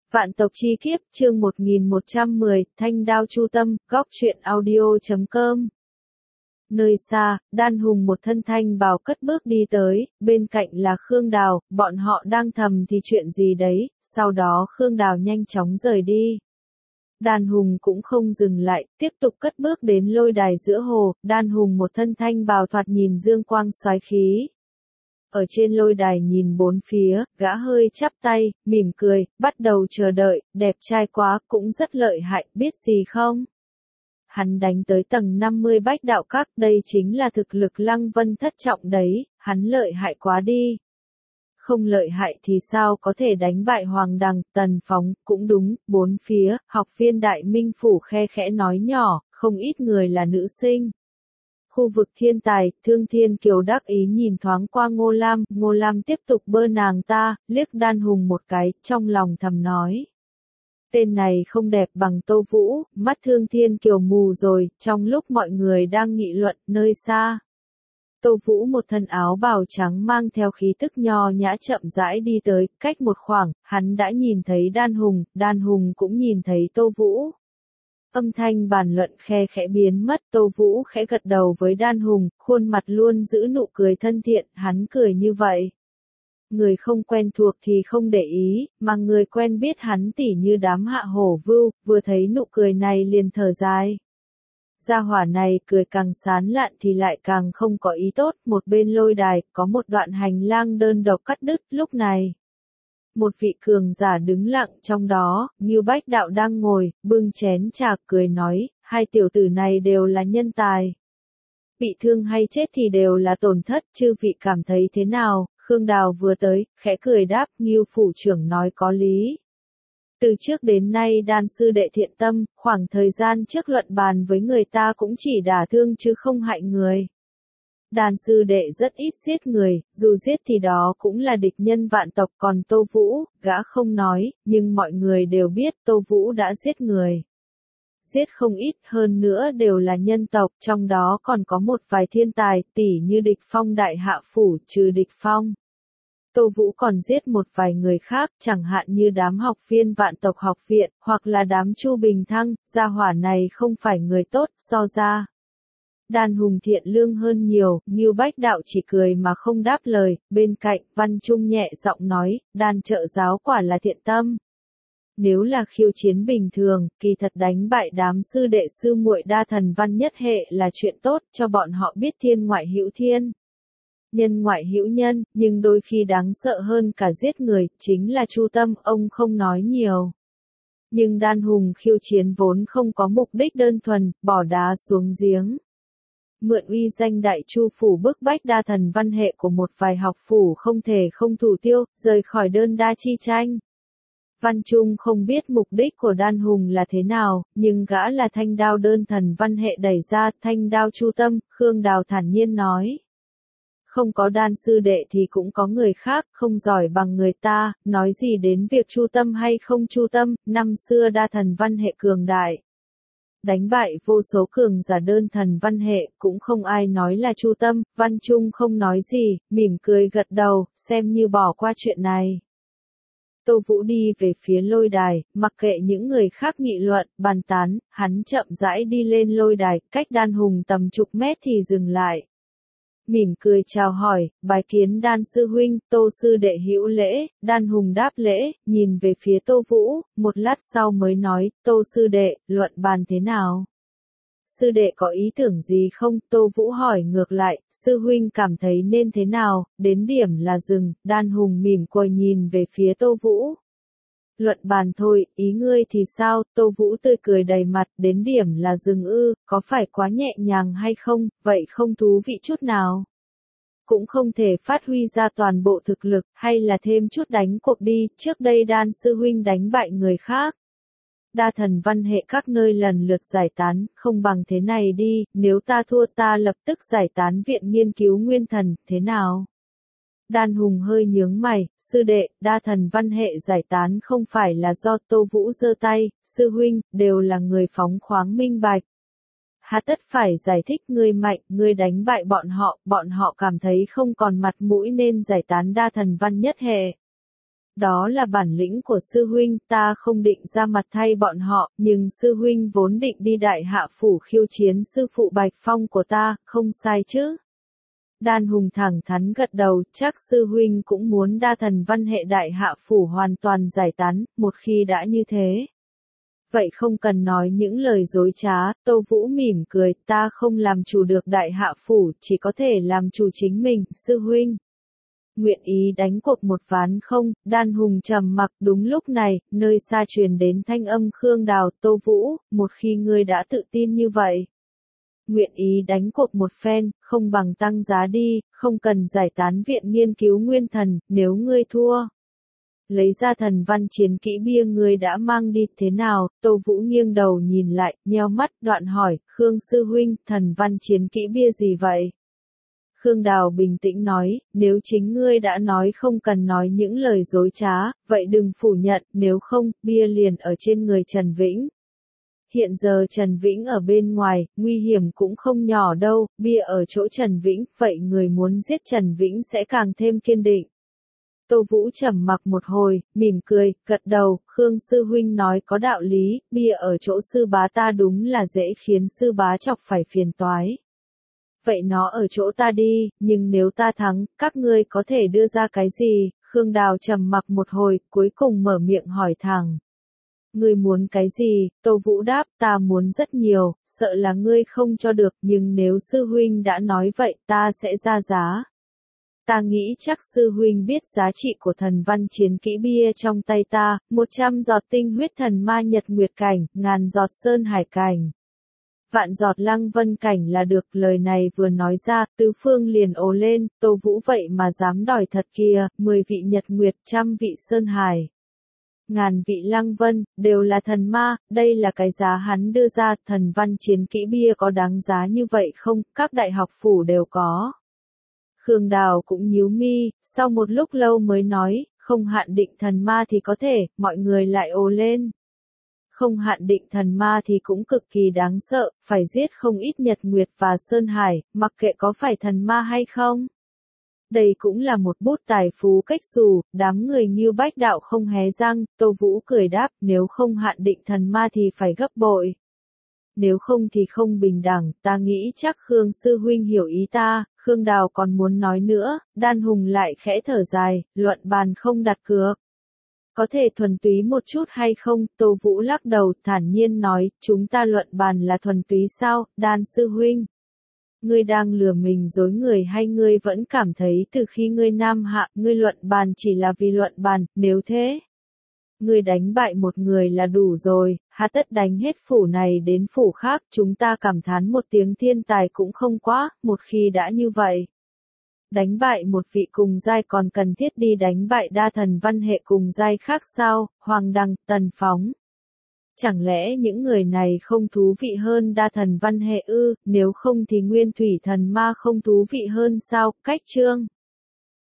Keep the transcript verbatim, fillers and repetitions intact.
Vạn tộc chi kiếp, chương một nghìn một trăm mười, Thanh Đao Chu Tâm, góc truyện audio chấm com. Nơi xa, Đan Hùng một thân thanh bào cất bước đi tới, bên cạnh là Khương Đào, bọn họ đang thầm thì chuyện gì đấy, sau đó Khương Đào nhanh chóng rời đi. Đan Hùng cũng không dừng lại, tiếp tục cất bước đến lôi đài giữa hồ, Đan Hùng một thân thanh bào thoạt nhìn dương quang soái khí. Ở trên lôi đài nhìn bốn phía, gã hơi chắp tay, mỉm cười, bắt đầu chờ đợi, đẹp trai quá, cũng rất lợi hại, biết gì không? Hắn đánh tới tầng năm mươi bách đạo các, đây chính là thực lực Lăng Vân thất trọng đấy, hắn lợi hại quá đi. Không lợi hại thì sao có thể đánh bại Hoàng Đằng, Tần Phóng, cũng đúng, bốn phía, học viên Đại Minh Phủ khe khẽ nói nhỏ, không ít người là nữ sinh. Khu vực thiên tài, Thương Thiên Kiều đắc ý nhìn thoáng qua Ngô Lam, Ngô Lam tiếp tục bơ nàng ta, liếc Đan Hùng một cái, trong lòng thầm nói. Tên này không đẹp bằng Tô Vũ, mắt Thương Thiên Kiều mù rồi, trong lúc mọi người đang nghị luận, nơi xa. Tô Vũ một thân áo bào trắng mang theo khí tức nho nhã chậm rãi đi tới, cách một khoảng, hắn đã nhìn thấy Đan Hùng, Đan Hùng cũng nhìn thấy Tô Vũ. Âm thanh bàn luận khe khẽ biến mất, Tô Vũ khẽ gật đầu với Đan Hùng, khuôn mặt luôn giữ nụ cười thân thiện, hắn cười như vậy. Người không quen thuộc thì không để ý, mà người quen biết hắn tỉ như đám hạ hổ vưu, vừa thấy nụ cười này liền thở dài. Gia hỏa này cười càng sán lạn thì lại càng không có ý tốt, một bên lôi đài, có một đoạn hành lang đơn độc cắt đứt, lúc này. Một vị cường giả đứng lặng trong đó, Ngưu Bách Đạo đang ngồi, bưng chén trà cười nói, hai tiểu tử này đều là nhân tài. Bị thương hay chết thì đều là tổn thất, chư vị cảm thấy thế nào? Khương Đào vừa tới, khẽ cười đáp, Ngưu phủ trưởng nói có lý. Từ trước đến nay Đan sư đệ thiện tâm, khoảng thời gian trước luận bàn với người ta cũng chỉ đả thương chứ không hại người. Đan sư đệ rất ít giết người, dù giết thì đó cũng là địch nhân vạn tộc, còn Tô Vũ, gã không nói, nhưng mọi người đều biết Tô Vũ đã giết người. Giết không ít, hơn nữa đều là nhân tộc, trong đó còn có một vài thiên tài, tỉ như Địch Phong đại hạ phủ, trừ Địch Phong. Tô Vũ còn giết một vài người khác, chẳng hạn như đám học viên vạn tộc học viện, hoặc là đám Chu Bình Thăng, gia hỏa này không phải người tốt, so ra. Đan Hùng thiện lương hơn nhiều, Ngưu Bách Đạo chỉ cười mà không đáp lời, bên cạnh, Văn Trung nhẹ giọng nói, Đan trợ giáo quả là thiện tâm. Nếu là khiêu chiến bình thường, kỳ thật đánh bại đám sư đệ sư muội đa thần văn nhất hệ là chuyện tốt, cho bọn họ biết thiên ngoại hữu thiên. Nhân ngoại hữu nhân, nhưng đôi khi đáng sợ hơn cả giết người, chính là Chu Tâm, ông không nói nhiều. Nhưng Đan Hùng khiêu chiến vốn không có mục đích đơn thuần, bỏ đá xuống giếng. Mượn uy danh đại chu phủ bức bách đa thần văn hệ của một vài học phủ không thể không thủ tiêu, rời khỏi đơn đa chi tranh. Văn Trung không biết mục đích của Đan Hùng là thế nào, nhưng gã là thanh đao đơn thần văn hệ đẩy ra, thanh đao Chu Tâm, Khương Đào thản nhiên nói. Không có Đan sư đệ thì cũng có người khác, không giỏi bằng người ta, nói gì đến việc Chu Tâm hay không Chu Tâm, năm xưa đa thần văn hệ cường đại. Đánh bại vô số cường giả đơn thần văn hệ, cũng không ai nói là Chu Tâm, Văn Trung không nói gì, mỉm cười gật đầu, xem như bỏ qua chuyện này. Tô Vũ đi về phía lôi đài, mặc kệ những người khác nghị luận, bàn tán, hắn chậm rãi đi lên lôi đài, cách Đan Hùng tầm chục mét thì dừng lại. Mỉm cười chào hỏi, bái kiến Đan sư huynh, Tô sư đệ hữu lễ, Đan Hùng đáp lễ, nhìn về phía Tô Vũ, một lát sau mới nói, Tô sư đệ, luận bàn thế nào? Sư đệ có ý tưởng gì không? Tô Vũ hỏi ngược lại, sư huynh cảm thấy nên thế nào, đến điểm là dừng, Đan Hùng mỉm cười nhìn về phía Tô Vũ. Luận bàn thôi, ý ngươi thì sao? Tô Vũ tươi cười đầy mặt, đến điểm là dừng ư, có phải quá nhẹ nhàng hay không, vậy không thú vị chút nào. Cũng không thể phát huy ra toàn bộ thực lực, hay là thêm chút đánh cuộc đi, trước đây Đan sư huynh đánh bại người khác. Đa thần văn hệ các nơi lần lượt giải tán, không bằng thế này đi, nếu ta thua ta lập tức giải tán viện nghiên cứu nguyên thần, thế nào? Đan Hùng hơi nhướng mày, sư đệ, đa thần văn hệ giải tán không phải là do Tô Vũ giơ tay, sư huynh, đều là người phóng khoáng minh bạch. Hà tất phải giải thích ngươi mạnh, ngươi đánh bại bọn họ, bọn họ cảm thấy không còn mặt mũi nên giải tán đa thần văn nhất hệ. đó là bản lĩnh của sư huynh, ta không định ra mặt thay bọn họ, nhưng sư huynh vốn định đi đại hạ phủ khiêu chiến sư phụ Bạch Phong của ta, không sai chứ. Đan Hùng thẳng thắn gật đầu, chắc sư huynh cũng muốn đa thần văn hệ đại hạ phủ hoàn toàn giải tán, một khi đã như thế. Vậy không cần nói những lời dối trá, Tô Vũ mỉm cười, ta không làm chủ được đại hạ phủ, chỉ có thể làm chủ chính mình, sư huynh. Nguyện ý đánh cuộc một ván không? Đan Hùng trầm mặc, đúng lúc này, nơi xa truyền đến thanh âm Khương Đào, Tô Vũ, một khi ngươi đã tự tin như vậy. Nguyện ý đánh cuộc một phen, không bằng tăng giá đi, không cần giải tán viện nghiên cứu nguyên thần, nếu ngươi thua. Lấy ra thần văn chiến kỹ bia ngươi đã mang đi thế nào, Tô Vũ nghiêng đầu nhìn lại, nheo mắt, đoạn hỏi, Khương sư huynh, thần văn chiến kỹ bia gì vậy? Khương Đào bình tĩnh nói, nếu chính ngươi đã nói không cần nói những lời dối trá, vậy đừng phủ nhận, nếu không, bia liền ở trên người Trần Vĩnh. Hiện giờ Trần Vĩnh ở bên ngoài, nguy hiểm cũng không nhỏ đâu, bia ở chỗ Trần Vĩnh, vậy người muốn giết Trần Vĩnh sẽ càng thêm kiên định. Tô Vũ trầm mặc một hồi, mỉm cười, gật đầu, Khương sư huynh nói có đạo lý, bia ở chỗ sư bá ta đúng là dễ khiến sư bá chọc phải phiền toái. Vậy nó ở chỗ ta đi, nhưng nếu ta thắng, các ngươi có thể đưa ra cái gì? Khương Đào trầm mặc một hồi, cuối cùng mở miệng hỏi thẳng. Ngươi muốn cái gì? Tô Vũ đáp, ta muốn rất nhiều, sợ là ngươi không cho được, nhưng nếu sư huynh đã nói vậy, ta sẽ ra giá. Ta nghĩ chắc sư huynh biết giá trị của thần văn chiến kỹ bia trong tay ta, một trăm giọt tinh huyết thần ma nhật nguyệt cảnh, ngàn giọt sơn hải cảnh. Vạn giọt lăng vân cảnh là được, lời này vừa nói ra, tứ phương liền ồ lên, Tô Vũ vậy mà dám đòi thật kìa, mười vị nhật nguyệt, trăm vị sơn hải. Ngàn vị lăng vân, đều là thần ma, đây là cái giá hắn đưa ra, thần văn chiến kỹ bia có đáng giá như vậy không, các đại học phủ đều có. Khương Đào cũng nhíu mi, sau một lúc lâu mới nói, không hạn định thần ma thì có thể, mọi người lại ồ lên. Không hạn định thần ma thì cũng cực kỳ đáng sợ, phải giết không ít nhật nguyệt và sơn hải, mặc kệ có phải thần ma hay không. Đây cũng là một bút tài phú cách xù, đám người như bách đạo không hé răng, Tô Vũ cười đáp, nếu không hạn định thần ma thì phải gấp bội. Nếu không thì không bình đẳng, ta nghĩ chắc Khương sư huynh hiểu ý ta, Khương Đào còn muốn nói nữa, Đan Hùng lại khẽ thở dài, luận bàn không đặt cược. Có thể thuần túy một chút hay không? Tô Vũ lắc đầu, thản nhiên nói, chúng ta luận bàn là thuần túy sao, Đan sư huynh. Ngươi đang lừa mình dối người hay ngươi vẫn cảm thấy từ khi ngươi nam hạ, ngươi luận bàn chỉ là vì luận bàn, nếu thế. Ngươi đánh bại một người là đủ rồi, há tất đánh hết phủ này đến phủ khác, chúng ta cảm thán một tiếng thiên tài cũng không quá, một khi đã như vậy. Đánh bại một vị cùng giai còn cần thiết đi đánh bại đa thần văn hệ cùng giai khác sao, Hoàng Đằng, Tần Phóng. Chẳng lẽ những người này không thú vị hơn đa thần văn hệ ư, nếu không thì nguyên thủy thần ma không thú vị hơn sao, cách chương.